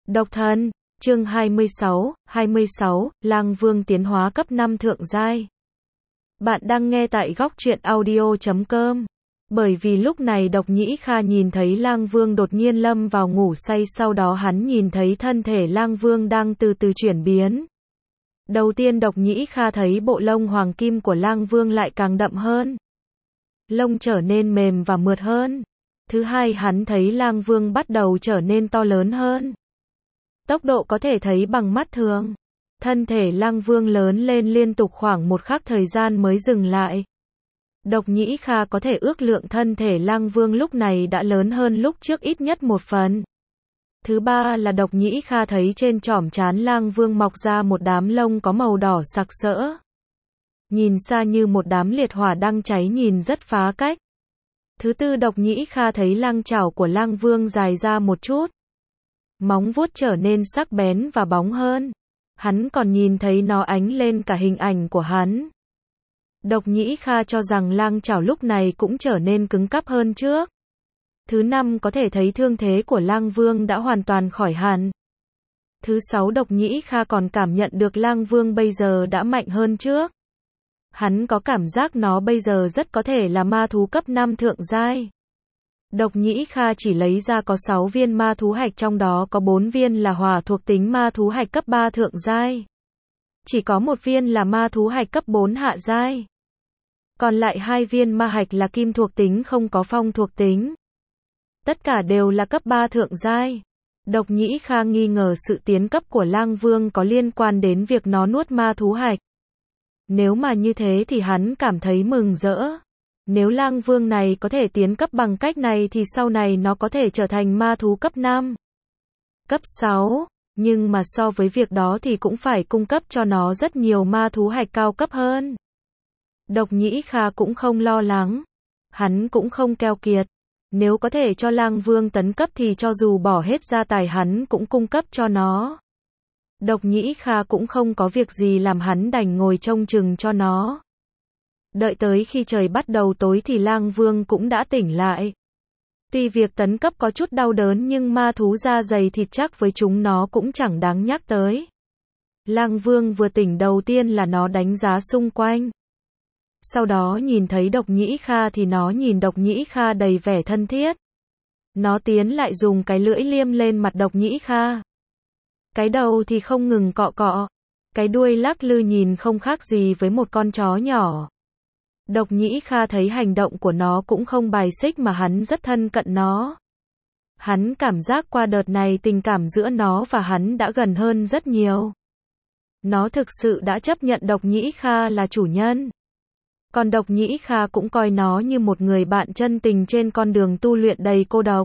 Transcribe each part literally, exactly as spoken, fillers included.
Độc thân, chương hai mươi sáu, hai mươi sáu, Lang Vương tiến hóa cấp năm thượng giai. Bạn đang nghe tại góc truyện audio chấm com. Bởi vì lúc này Độc Nhĩ Kha nhìn thấy Lang Vương đột nhiên lâm vào ngủ say, sau đó hắn nhìn thấy thân thể Lang Vương đang từ từ chuyển biến. Đầu tiên Độc Nhĩ Kha thấy bộ lông hoàng kim của Lang Vương lại càng đậm hơn. Lông trở nên mềm và mượt hơn. Thứ hai, hắn thấy Lang Vương bắt đầu trở nên to lớn hơn. Tốc độ có thể thấy bằng mắt thường. Thân thể Lang Vương lớn lên liên tục khoảng một khắc thời gian mới dừng lại. Độc Nhĩ Kha có thể ước lượng thân thể Lang Vương lúc này đã lớn hơn lúc trước ít nhất một phần. Thứ ba là Độc Nhĩ Kha thấy trên chỏm trán Lang Vương mọc ra một đám lông có màu đỏ sặc sỡ. Nhìn xa như một đám liệt hỏa đang cháy, nhìn rất phá cách. Thứ tư, Độc Nhĩ Kha thấy lang chảo của Lang Vương dài ra một chút. Móng vuốt trở nên sắc bén và bóng hơn. Hắn còn nhìn thấy nó ánh lên cả hình ảnh của hắn. Độc Nhĩ Kha cho rằng lang chảo lúc này cũng trở nên cứng cáp hơn trước. Thứ năm, có thể thấy thương thế của Lang Vương đã hoàn toàn khỏi hẳn. Thứ sáu, Độc Nhĩ Kha còn cảm nhận được Lang Vương bây giờ đã mạnh hơn trước. Hắn có cảm giác nó bây giờ rất có thể là ma thú cấp năm thượng giai. Độc Nhĩ Kha chỉ lấy ra có sáu viên ma thú hạch, trong đó có bốn viên là hỏa thuộc tính ma thú hạch cấp ba thượng giai. Chỉ có một viên là ma thú hạch cấp bốn hạ giai. Còn lại hai viên ma hạch là kim thuộc tính không có phong thuộc tính. Tất cả đều là cấp ba thượng giai. Độc Nhĩ Kha nghi ngờ sự tiến cấp của Lang Vương có liên quan đến việc nó nuốt ma thú hạch. Nếu mà như thế thì hắn cảm thấy mừng rỡ. Nếu Lang Vương này có thể tiến cấp bằng cách này thì sau này nó có thể trở thành ma thú cấp năm, cấp sáu. Nhưng mà so với việc đó thì cũng phải cung cấp cho nó rất nhiều ma thú hạch cao cấp hơn. Độc Nhĩ Kha cũng không lo lắng. Hắn cũng không keo kiệt. Nếu có thể cho Lang Vương tấn cấp thì cho dù bỏ hết gia tài hắn cũng cung cấp cho nó. Độc Nhĩ Kha cũng không có việc gì làm, hắn đành ngồi trông chừng cho nó. Đợi tới khi trời bắt đầu tối thì Lang Vương cũng đã tỉnh lại. Tuy việc tấn cấp có chút đau đớn nhưng ma thú da dày thịt chắc với chúng nó cũng chẳng đáng nhắc tới. Lang Vương vừa tỉnh đầu tiên là nó đánh giá xung quanh. Sau đó nhìn thấy Độc Nhĩ Kha thì nó nhìn Độc Nhĩ Kha đầy vẻ thân thiết. Nó tiến lại dùng cái lưỡi liêm lên mặt Độc Nhĩ Kha. Cái đầu thì không ngừng cọ cọ. Cái đuôi lắc lư nhìn không khác gì với một con chó nhỏ. Độc Nhĩ Kha thấy hành động của nó cũng không bài xích mà hắn rất thân cận nó. Hắn cảm giác qua đợt này tình cảm giữa nó và hắn đã gần hơn rất nhiều. Nó thực sự đã chấp nhận Độc Nhĩ Kha là chủ nhân. Còn Độc Nhĩ Kha cũng coi nó như một người bạn chân tình trên con đường tu luyện đầy cô độc.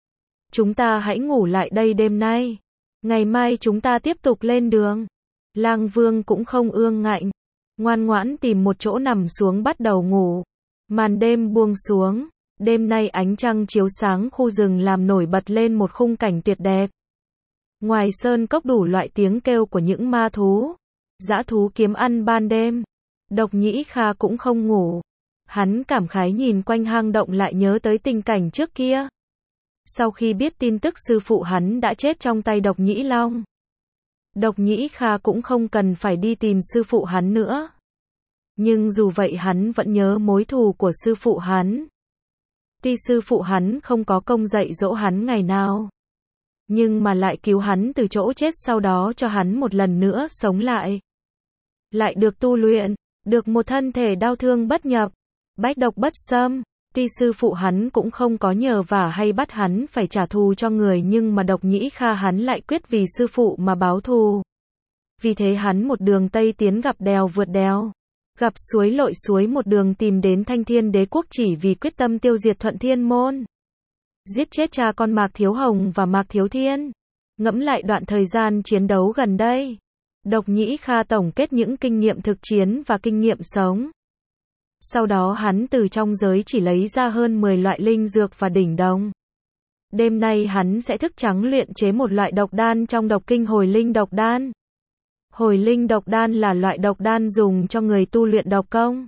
Chúng ta hãy ngủ lại đây đêm nay. Ngày mai chúng ta tiếp tục lên đường. Lang Vương cũng không ương ngạnh. Ngoan ngoãn tìm một chỗ nằm xuống bắt đầu ngủ. Màn đêm buông xuống. Đêm nay ánh trăng chiếu sáng khu rừng làm nổi bật lên một khung cảnh tuyệt đẹp. Ngoài sơn cốc đủ loại tiếng kêu của những ma thú. Dã thú kiếm ăn ban đêm. Độc Nhĩ Kha cũng không ngủ. Hắn cảm khái nhìn quanh hang động, lại nhớ tới tình cảnh trước kia. Sau khi biết tin tức sư phụ hắn đã chết trong tay Độc Nhĩ Long, Độc Nhĩ Kha cũng không cần phải đi tìm sư phụ hắn nữa. Nhưng dù vậy hắn vẫn nhớ mối thù của sư phụ hắn. Tuy sư phụ hắn không có công dạy dỗ hắn ngày nào, nhưng mà lại cứu hắn từ chỗ chết, sau đó cho hắn một lần nữa sống lại. Lại được tu luyện, được một thân thể đau thương bất nhập, bách độc bất xâm. Tuy sư phụ hắn cũng không có nhờ vả hay bắt hắn phải trả thù cho người, nhưng mà Độc Nhĩ Kha hắn lại quyết vì sư phụ mà báo thù. Vì thế hắn một đường tây tiến, gặp đèo vượt đèo, gặp suối lội suối, một đường tìm đến Thanh Thiên Đế quốc chỉ vì quyết tâm tiêu diệt Thuận Thiên môn. Giết chết cha con Mạc Thiếu Hồng và Mạc Thiếu Thiên. Ngẫm lại đoạn thời gian chiến đấu gần đây, Độc Nhĩ Kha tổng kết những kinh nghiệm thực chiến và kinh nghiệm sống. Sau đó hắn từ trong giới chỉ lấy ra hơn mười loại linh dược và đỉnh đồng. Đêm nay hắn sẽ thức trắng luyện chế một loại độc đan trong độc kinh, Hồi Linh độc đan. Hồi Linh độc đan là loại độc đan dùng cho người tu luyện độc công.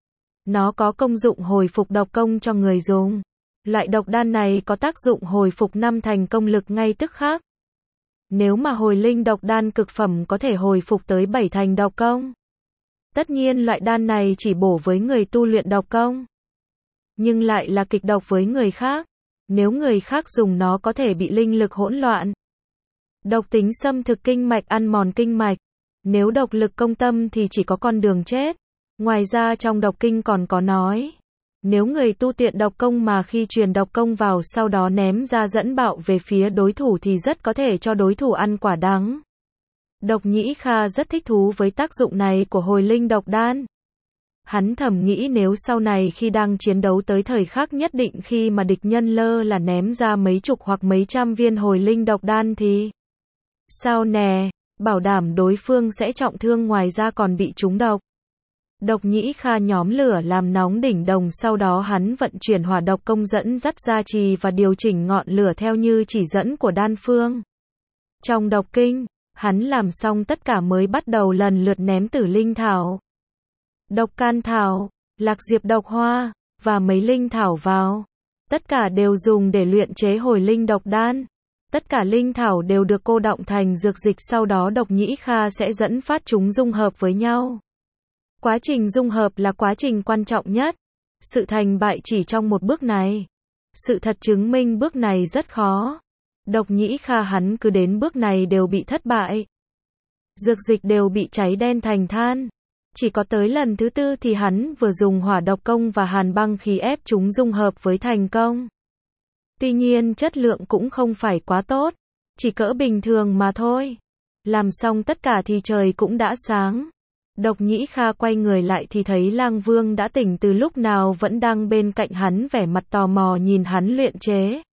Nó có công dụng hồi phục độc công cho người dùng. Loại độc đan này có tác dụng hồi phục năm thành công lực ngay tức khắc. Nếu mà hồi linh độc đan cực phẩm có thể hồi phục tới bảy thành độc công. Tất nhiên loại đan này chỉ bổ với người tu luyện độc công. Nhưng lại là kịch độc với người khác. Nếu người khác dùng nó có thể bị linh lực hỗn loạn. Độc tính xâm thực kinh mạch, ăn mòn kinh mạch. Nếu độc lực công tâm thì chỉ có con đường chết. Ngoài ra trong độc kinh còn có nói. Nếu người tu tiện độc công mà khi truyền độc công vào sau đó ném ra dẫn bạo về phía đối thủ thì rất có thể cho đối thủ ăn quả đắng. Độc Nhĩ Kha rất thích thú với tác dụng này của hồi linh độc đan. Hắn thầm nghĩ nếu sau này khi đang chiến đấu tới thời khắc nhất định khi mà địch nhân lơ là ném ra mấy chục hoặc mấy trăm viên hồi linh độc đan thì sao nè, bảo đảm đối phương sẽ trọng thương ngoài ra còn bị trúng độc. Độc Nhĩ Kha nhóm lửa làm nóng đỉnh đồng, sau đó hắn vận chuyển hỏa độc công dẫn dắt gia trì và điều chỉnh ngọn lửa theo như chỉ dẫn của đan phương. Trong độc kinh, hắn làm xong tất cả mới bắt đầu lần lượt ném tử linh thảo, độc can thảo, lạc diệp độc hoa, và mấy linh thảo vào. Tất cả đều dùng để luyện chế hồi linh độc đan. Tất cả linh thảo đều được cô đọng thành dược dịch, sau đó Độc Nhĩ Kha sẽ dẫn phát chúng dung hợp với nhau. Quá trình dung hợp là quá trình quan trọng nhất. Sự thành bại chỉ trong một bước này. Sự thật chứng minh bước này rất khó. Độc Nhĩ Kha hắn cứ đến bước này đều bị thất bại. Dược dịch đều bị cháy đen thành than. Chỉ có tới lần thứ tư thì hắn vừa dùng hỏa độc công và hàn băng khí ép chúng dung hợp với thành công. Tuy nhiên chất lượng cũng không phải quá tốt, chỉ cỡ bình thường mà thôi. Làm xong tất cả thì trời cũng đã sáng. Độc Nhĩ Kha quay người lại thì thấy Lang Vương đã tỉnh từ lúc nào, vẫn đang bên cạnh hắn vẻ mặt tò mò nhìn hắn luyện chế.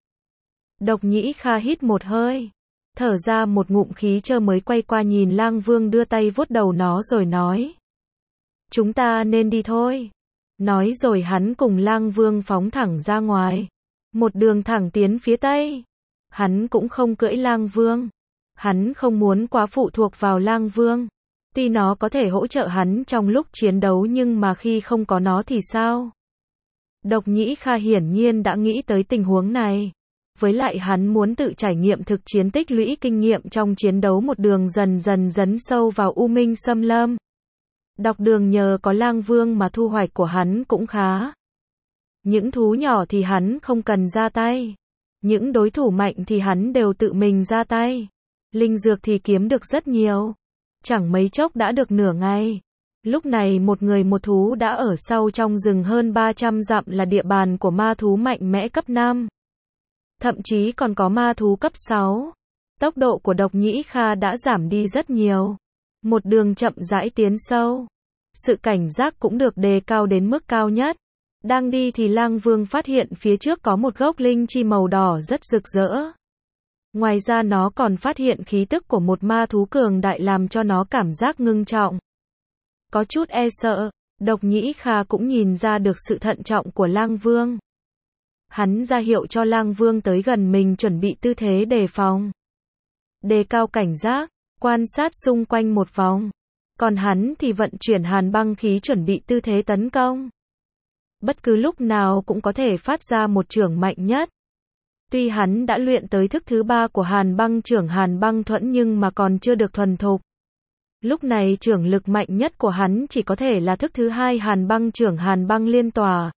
Độc Nhĩ Kha hít một hơi, thở ra một ngụm khí trơ mới quay qua nhìn Lang Vương đưa tay vuốt đầu nó rồi nói. Chúng ta nên đi thôi. Nói rồi hắn cùng Lang Vương phóng thẳng ra ngoài. Một đường thẳng tiến phía tây. Hắn cũng không cưỡi Lang Vương. Hắn không muốn quá phụ thuộc vào Lang Vương. Tuy nó có thể hỗ trợ hắn trong lúc chiến đấu nhưng mà khi không có nó thì sao? Độc Nhĩ Kha hiển nhiên đã nghĩ tới tình huống này. Với lại hắn muốn tự trải nghiệm thực chiến, tích lũy kinh nghiệm trong chiến đấu, một đường dần dần dấn sâu vào U Minh Xâm Lâm. Đọc đường nhờ có Lang Vương mà thu hoạch của hắn cũng khá. Những thú nhỏ thì hắn không cần ra tay. Những đối thủ mạnh thì hắn đều tự mình ra tay. Linh dược thì kiếm được rất nhiều. Chẳng mấy chốc đã được nửa ngày. Lúc này một người một thú đã ở sâu trong rừng hơn ba trăm dặm, là địa bàn của ma thú mạnh mẽ cấp năm. Thậm chí còn có ma thú cấp sáu. Tốc độ của Độc Nhĩ Kha đã giảm đi rất nhiều. Một đường chậm rãi tiến sâu. Sự cảnh giác cũng được đề cao đến mức cao nhất. Đang đi thì Lang Vương phát hiện phía trước có một gốc linh chi màu đỏ rất rực rỡ. Ngoài ra nó còn phát hiện khí tức của một ma thú cường đại làm cho nó cảm giác ngưng trọng. Có chút e sợ, Độc Nhĩ Kha cũng nhìn ra được sự thận trọng của Lang Vương. Hắn ra hiệu cho Lang Vương tới gần mình, chuẩn bị tư thế đề phòng. Đề cao cảnh giác, quan sát xung quanh một vòng. Còn hắn thì vận chuyển hàn băng khí chuẩn bị tư thế tấn công. Bất cứ lúc nào cũng có thể phát ra một chưởng mạnh nhất. Tuy hắn đã luyện tới thức thứ ba của hàn băng chưởng hàn băng thuẫn nhưng mà còn chưa được thuần thục. Lúc này chưởng lực mạnh nhất của hắn chỉ có thể là thức thứ hai hàn băng chưởng hàn băng liên tòa.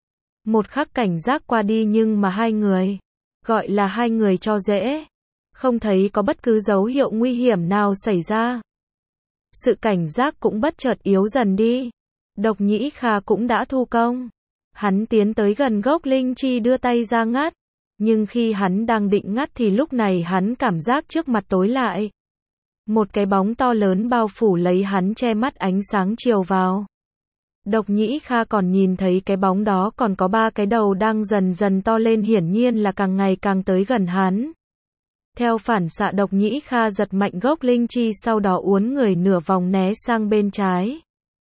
Một khắc cảnh giác qua đi nhưng mà hai người, gọi là hai người cho dễ, không thấy có bất cứ dấu hiệu nguy hiểm nào xảy ra. Sự cảnh giác cũng bất chợt yếu dần đi. Độc Nhĩ Kha cũng đã thu công. Hắn tiến tới gần gốc linh chi đưa tay ra ngắt. Nhưng khi hắn đang định ngắt thì lúc này hắn cảm giác trước mặt tối lại. Một cái bóng to lớn bao phủ lấy hắn, che mắt ánh sáng chiều vào. Độc Nhĩ Kha còn nhìn thấy cái bóng đó còn có ba cái đầu đang dần dần to lên, hiển nhiên là càng ngày càng tới gần hắn. Theo phản xạ Độc Nhĩ Kha giật mạnh gốc linh chi, sau đó uốn người nửa vòng né sang bên trái.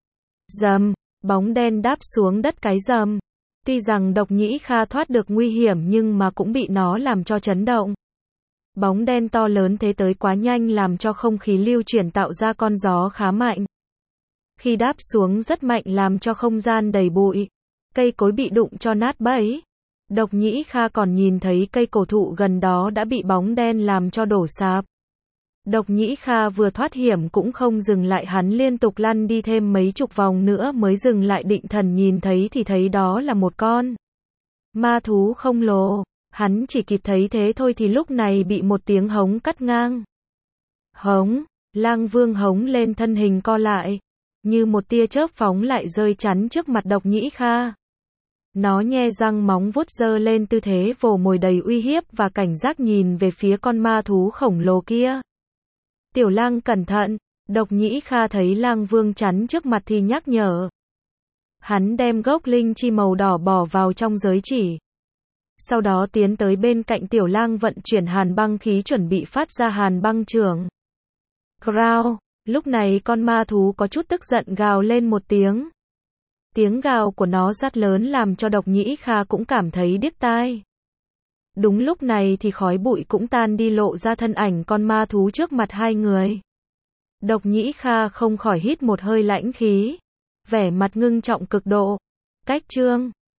Rầm, bóng đen đáp xuống đất cái rầm. Tuy rằng Độc Nhĩ Kha thoát được nguy hiểm nhưng mà cũng bị nó làm cho chấn động. Bóng đen to lớn thế tới quá nhanh làm cho không khí lưu chuyển tạo ra con gió khá mạnh. Khi đáp xuống rất mạnh làm cho không gian đầy bụi. Cây cối bị đụng cho nát bấy. Độc Nhĩ Kha còn nhìn thấy cây cổ thụ gần đó đã bị bóng đen làm cho đổ sạp. Độc Nhĩ Kha vừa thoát hiểm cũng không dừng lại, hắn liên tục lăn đi thêm mấy chục vòng nữa mới dừng lại, định thần nhìn thấy thì thấy đó là một con ma thú khổng lồ. Hắn chỉ kịp thấy thế thôi thì lúc này bị một tiếng hống cắt ngang. Hống, Lang Vương hống lên, thân hình co lại, như một tia chớp phóng lại rơi chắn trước mặt Độc Nhĩ Kha. Nó nhe răng móng vuốt giơ lên tư thế vồ mồi đầy uy hiếp và cảnh giác nhìn về phía con ma thú khổng lồ kia. Tiểu Lang cẩn thận, Độc Nhĩ Kha thấy Lang Vương chắn trước mặt thì nhắc nhở. Hắn đem gốc linh chi màu đỏ bỏ vào trong giới chỉ. Sau đó tiến tới bên cạnh Tiểu Lang vận chuyển hàn băng khí chuẩn bị phát ra hàn băng chưởng. Growl, lúc này con ma thú có chút tức giận gào lên một tiếng. Tiếng gào của nó rất lớn làm cho Độc Nhĩ Kha cũng cảm thấy điếc tai. Đúng lúc này thì khói bụi cũng tan đi, lộ ra thân ảnh con ma thú trước mặt hai người. Độc Nhĩ Kha không khỏi hít một hơi lãnh khí, vẻ mặt ngưng trọng cực độ. Cách chương